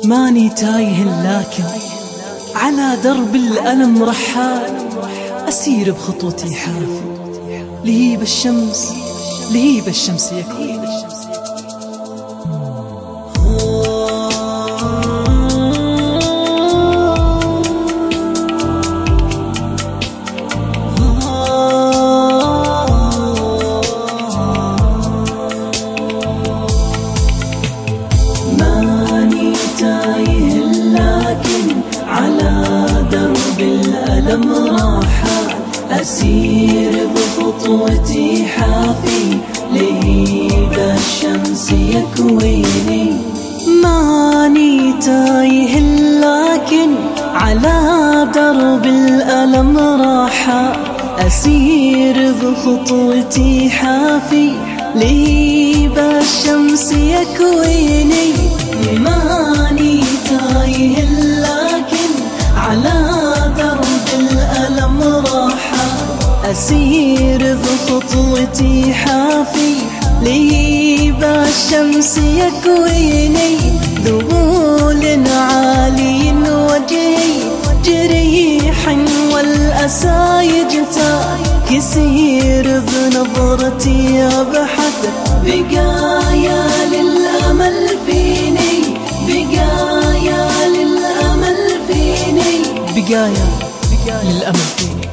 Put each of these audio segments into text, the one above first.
ماني تايه لكن على درب الألم رحال، أسير بخطوتي حافي لهيب الشمس لهيب الشمس يكوي. على درب الألم راحة أسير بخطوتي حافي لهيب الشمس يكويني. ماني تايه لكن على درب الألم راحة أسير بخطوتي حافي لهيب الشمس يكويني. ماني تايه لكن على درب الألم راحة أسير بخطوتي حافي لهيب الشمس يكويني. ذبول عالي وجهي جريح والأسى يجتاح، كسير بنظرتي أبحث بقايا للأمل فيني، بقايا للأمل فيني، بقايا للأمل فيني.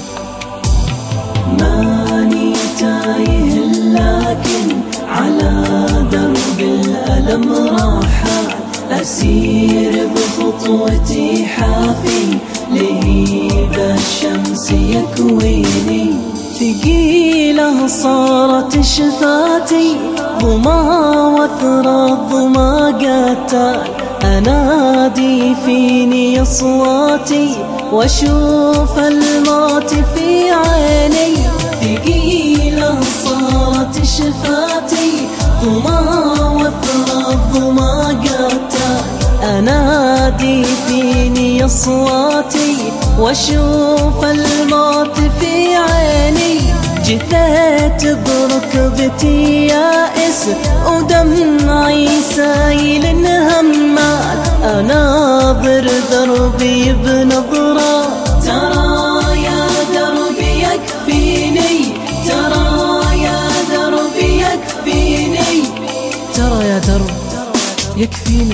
ماني تايه لكن على درب الألم راحة أسير بخطوتي حافي لهيب الشمس يكويني. ثقيلة صارت شفاتي ظما وثرى الظما قتال، أنادي فيني أصواتي واشوف الموت في عيني. ثقيلة صارت شفاتي ظما وثرى الظما قتال، أنادي فيني أصواتي واشوف الموت في عيني. جثيت بركبتي يائس ودمعي سايل همال، أناظر دربي بنظرة ترى يا دربي يكفيني، ترى يا دربي يكفيني، ترى يا درب يكفيني.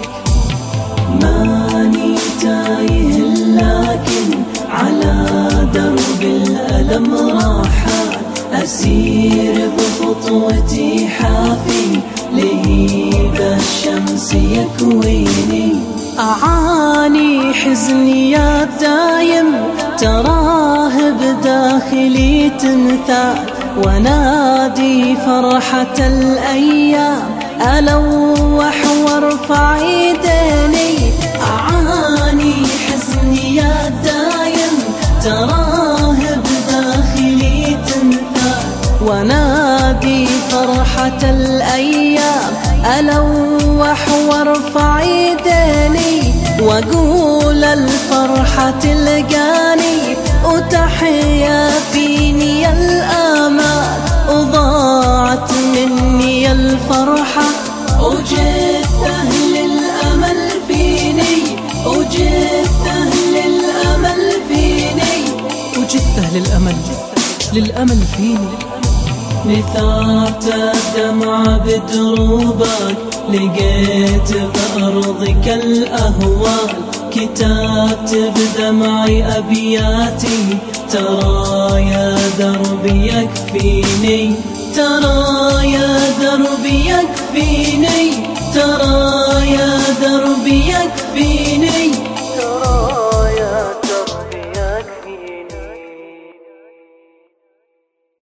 ماني تايه لكن على درب الألم راحة أسير بخطوتي حافي لهيب الشمس يكويني. أعاني حزني يا دايم تراه بداخلي تمثال، ونادي فرحة الأيام ألوح وارفع يديني. أعاني حزني يا دايم تراه بداخلي تمثال، ونادي فرحة الأيام ألوح وارفع يديني. وأقول الفرحة تلقاني وتحيا فيني الآمال، وضاعت مني الفرحة وجدت أهل الأمل فيني، وجدت أهل الأمل فيني، وجدت أهل للأمل فيني. نثرت الدمع بدروبك لقيت بأرضك الأهوال، كتبت بدمعي أبياتي ترى يا دربي يكفيني، ترى يا دربي يكفيني، ترى يا دربي يكفيني.